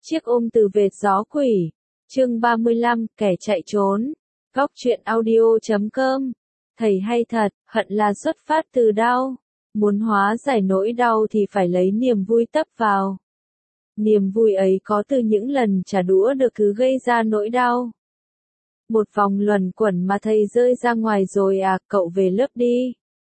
Chiếc ôm từ vệt gió quỷ. Chương 35, kẻ chạy trốn. Góc truyện audio.com. Thầy hay thật, hận là xuất phát từ đau. Muốn hóa giải nỗi đau thì phải lấy niềm vui tấp vào. Niềm vui ấy có từ những lần trả đũa được thứ gây ra nỗi đau. Một vòng luẩn quẩn mà thầy rơi ra ngoài rồi à, cậu về lớp đi.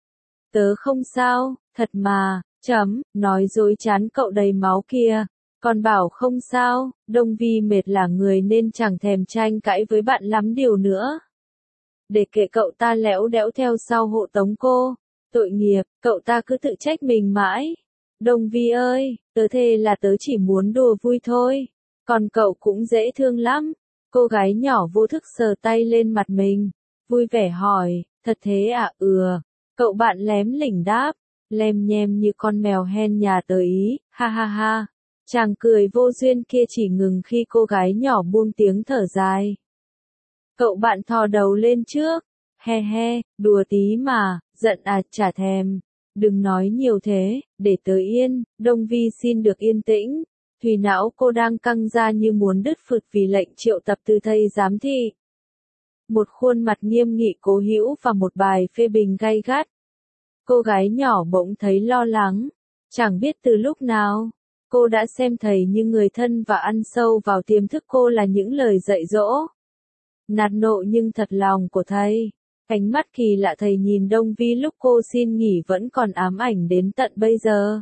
Tớ không sao, thật mà, nói dối chán cậu đầy máu kia. Còn bảo không sao, Đông Vi mệt là người nên chẳng thèm tranh cãi với bạn lắm điều nữa. Để kệ cậu ta lẽo đẽo theo sau hộ tống cô. Tội nghiệp, cậu ta cứ tự trách mình mãi. Đông Vi ơi, tớ thề là tớ chỉ muốn đùa vui thôi. Còn cậu cũng dễ thương lắm. Cô gái nhỏ vô thức sờ tay lên mặt mình. Vui vẻ hỏi, thật thế à? Cậu bạn lém lỉnh đáp. Lem nhem như con mèo hen nhà tớ ý, ha ha ha. Chàng cười vô duyên kia chỉ ngừng khi cô gái nhỏ buông tiếng thở dài. Cậu bạn thò đầu lên trước. He he, đùa tí mà, giận à, chả thèm. Đừng nói nhiều thế, để tớ yên. Đông Vi xin được yên tĩnh. Thùy não cô đang căng ra như muốn đứt phượt vì lệnh triệu tập từ thầy giám thị. Một khuôn mặt nghiêm nghị cố hữu và một bài phê bình gay gắt. Cô gái nhỏ bỗng thấy lo lắng. Chẳng biết từ lúc nào, cô đã xem thầy như người thân và ăn sâu vào tiềm thức cô là những lời dạy dỗ. Nạt nộ nhưng thật lòng của thầy. Ánh mắt kỳ lạ thầy nhìn Đông Vi lúc cô xin nghỉ vẫn còn ám ảnh đến tận bây giờ.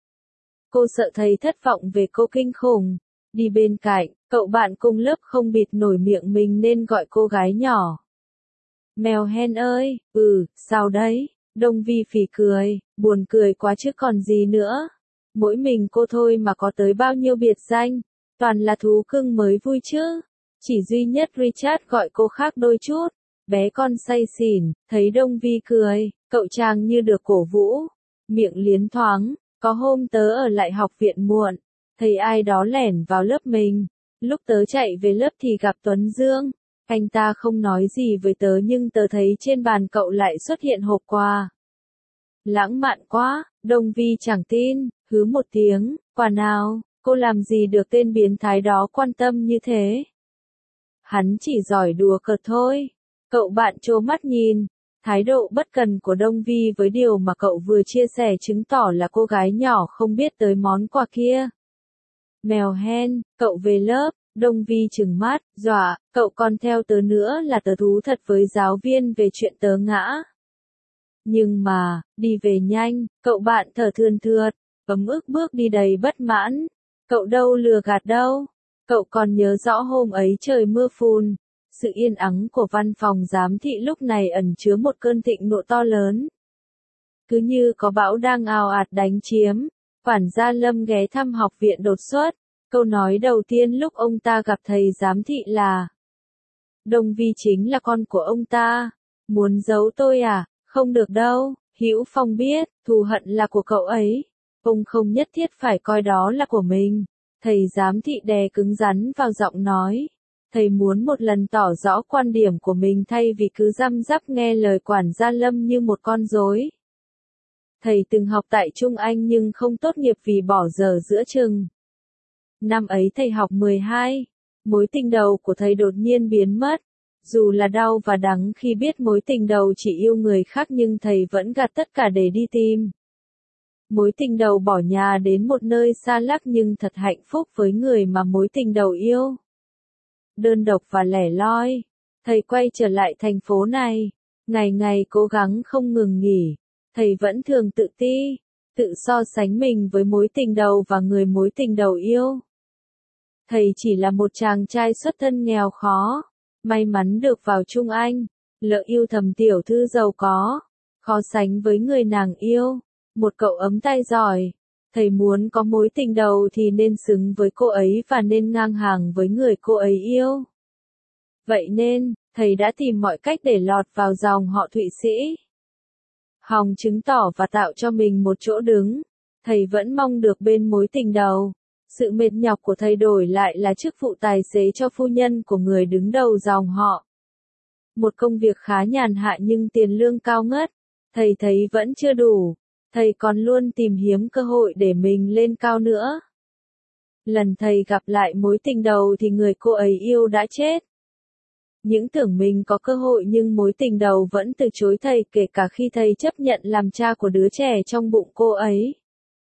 Cô sợ thầy thất vọng về cô kinh khủng. Đi bên cạnh, cậu bạn cùng lớp không bịt nổi miệng mình nên gọi cô gái nhỏ. Mèo hen ơi, sao đấy? Đông Vi phì cười, buồn cười quá chứ còn gì nữa. Mỗi mình cô thôi mà có tới bao nhiêu biệt danh, toàn là thú cưng mới vui chứ. Chỉ duy nhất Richard gọi cô khác đôi chút. Bé con say xỉn, thấy Đông Vi cười, cậu chàng như được cổ vũ. Miệng liến thoáng, có hôm tớ ở lại học viện muộn, thấy ai đó lẻn vào lớp mình. Lúc tớ chạy về lớp thì gặp Tuấn Dương. Anh ta không nói gì với tớ nhưng tớ thấy trên bàn cậu lại xuất hiện hộp quà. Lãng mạn quá, Đông Vi chẳng tin, hứ một tiếng, quà nào, cô làm gì được tên biến thái đó quan tâm như thế. Hắn chỉ giỏi đùa cợt thôi. Cậu bạn trố mắt nhìn, thái độ bất cần của Đông Vi với điều mà cậu vừa chia sẻ chứng tỏ là cô gái nhỏ không biết tới món quà kia. Mèo hen, cậu về lớp. Đông Vi trừng mắt, dọa, cậu còn theo tớ nữa là tớ thú thật với giáo viên về chuyện tớ ngã. Nhưng mà, đi về nhanh, cậu bạn thở thườn thượt, ấm ức bước đi đầy bất mãn. Cậu đâu lừa gạt đâu. Cậu còn nhớ rõ hôm ấy trời mưa phùn. Sự yên ắng của văn phòng giám thị lúc này ẩn chứa một cơn thịnh nộ to lớn. Cứ như có bão đang ào ạt đánh chiếm. Quản gia Lâm ghé thăm học viện đột xuất. Câu nói đầu tiên lúc ông ta gặp thầy giám thị là: Đông Vi chính là con của ông ta. Muốn giấu tôi à? Không được đâu. Hữu Phong biết, thù hận là của cậu ấy. Ông không nhất thiết phải coi đó là của mình. Thầy giám thị đè cứng rắn vào giọng nói. Thầy muốn một lần tỏ rõ quan điểm của mình thay vì cứ răm rắp nghe lời quản gia Lâm như một con rối. Thầy từng học tại Trung Anh nhưng không tốt nghiệp vì bỏ dở giữa chừng. Năm ấy thầy học 12, mối tình đầu của thầy đột nhiên biến mất. Dù là đau và đắng khi biết mối tình đầu chỉ yêu người khác nhưng thầy vẫn gạt tất cả để đi tìm. Mối tình đầu bỏ nhà đến một nơi xa lắc nhưng thật hạnh phúc với người mà mối tình đầu yêu. Đơn độc và lẻ loi, thầy quay trở lại thành phố này, ngày ngày cố gắng không ngừng nghỉ. Thầy vẫn thường tự ti, tự so sánh mình với mối tình đầu và người mối tình đầu yêu. Thầy chỉ là một chàng trai xuất thân nghèo khó, may mắn được vào Trung Anh, lỡ yêu thầm tiểu thư giàu có, khó sánh với người nàng yêu, một cậu ấm tay giỏi. Thầy muốn có mối tình đầu thì nên xứng với cô ấy và nên ngang hàng với người cô ấy yêu. Vậy nên, thầy đã tìm mọi cách để lọt vào dòng họ Thụy Sĩ. Hòng chứng tỏ và tạo cho mình một chỗ đứng. Thầy vẫn mong được bên mối tình đầu. Sự mệt nhọc của thầy đổi lại là chức vụ tài xế cho phu nhân của người đứng đầu dòng họ. Một công việc khá nhàn hạ nhưng tiền lương cao ngất. Thầy thấy vẫn chưa đủ. Thầy còn luôn tìm kiếm cơ hội để mình lên cao nữa. Lần thầy gặp lại mối tình đầu thì người cô ấy yêu đã chết. Những tưởng mình có cơ hội nhưng mối tình đầu vẫn từ chối thầy kể cả khi thầy chấp nhận làm cha của đứa trẻ trong bụng cô ấy.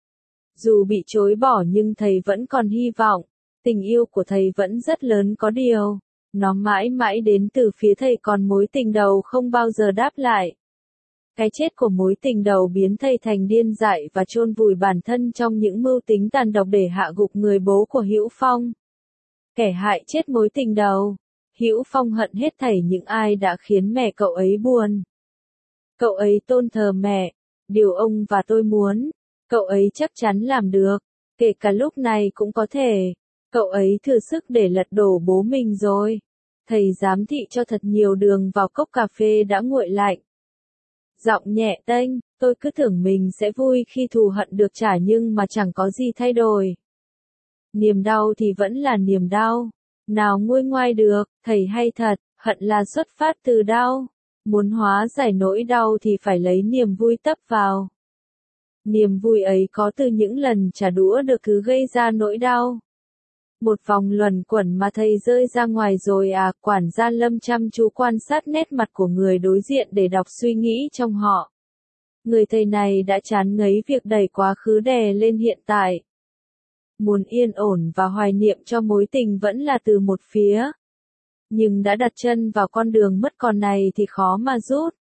Dù bị chối bỏ nhưng thầy vẫn còn hy vọng, tình yêu của thầy vẫn rất lớn có điều, nó mãi mãi đến từ phía thầy còn mối tình đầu không bao giờ đáp lại. Cái chết của mối tình đầu biến thầy thành điên dại và chôn vùi bản thân trong những mưu tính tàn độc để hạ gục người bố của Hữu Phong. Kẻ hại chết mối tình đầu. Hữu Phong hận hết thảy những ai đã khiến mẹ cậu ấy buồn. Cậu ấy tôn thờ mẹ, điều ông và tôi muốn, cậu ấy chắc chắn làm được, kể cả lúc này cũng có thể. Cậu ấy thừa sức để lật đổ bố mình rồi. Thầy giám thị cho thật nhiều đường vào cốc cà phê đã nguội lạnh. Giọng nhẹ tênh, tôi cứ tưởng mình sẽ vui khi thù hận được trả nhưng mà chẳng có gì thay đổi. Niềm đau thì vẫn là niềm đau. Nào nguôi ngoai được, thầy hay thật, hận là xuất phát từ đau. Muốn hóa giải nỗi đau thì phải lấy niềm vui tấp vào. Niềm vui ấy có từ những lần trả đũa được cứ gây ra nỗi đau. Một vòng luẩn quẩn mà thầy rơi ra ngoài rồi à, quản gia Lâm chăm chú quan sát nét mặt của người đối diện để đọc suy nghĩ trong họ. Người thầy này đã chán ngấy việc đẩy quá khứ đè lên hiện tại. Muốn yên ổn và hoài niệm cho mối tình vẫn là từ một phía. Nhưng đã đặt chân vào con đường mất con này thì khó mà rút.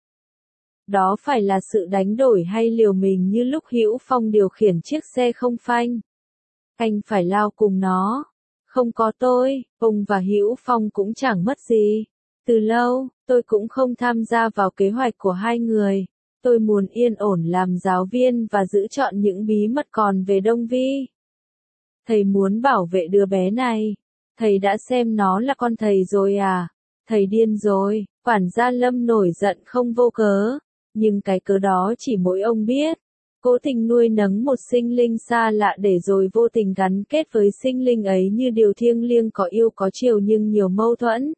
Đó phải là sự đánh đổi hay liều mình như lúc Hữu Phong điều khiển chiếc xe không phanh. Anh phải lao cùng nó. Không có tôi, ông và Hữu Phong cũng chẳng mất gì. Từ lâu, tôi cũng không tham gia vào kế hoạch của hai người. Tôi muốn yên ổn làm giáo viên và giữ trọn những bí mật còn về Đông Vi. Thầy muốn bảo vệ đứa bé này. Thầy đã xem nó là con thầy rồi à? Thầy điên rồi, quản gia Lâm nổi giận không vô cớ. Nhưng cái cớ đó chỉ mỗi ông biết. Cố tình nuôi nấng một sinh linh xa lạ để rồi vô tình gắn kết với sinh linh ấy như điều thiêng liêng có yêu có chiều nhưng nhiều mâu thuẫn.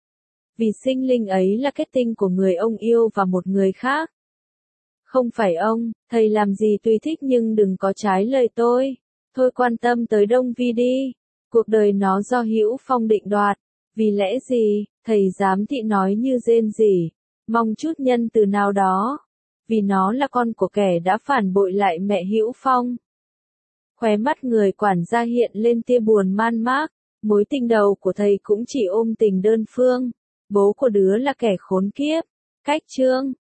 Vì sinh linh ấy là kết tinh của người ông yêu và một người khác. Không phải ông, thầy làm gì tùy thích nhưng đừng có trái lời tôi. Thôi quan tâm tới Đông Vi đi. Cuộc đời nó do Hữu Phong định đoạt. Vì lẽ gì, thầy giám thị nói như rên rỉ. Mong chút nhân từ nào đó. Vì nó là con của kẻ đã phản bội lại mẹ Hữu Phong. Khóe mắt người quản gia hiện lên tia buồn man mác. Mối tình đầu của thầy cũng chỉ ôm tình đơn phương. Bố của đứa là kẻ khốn kiếp. Cách chương.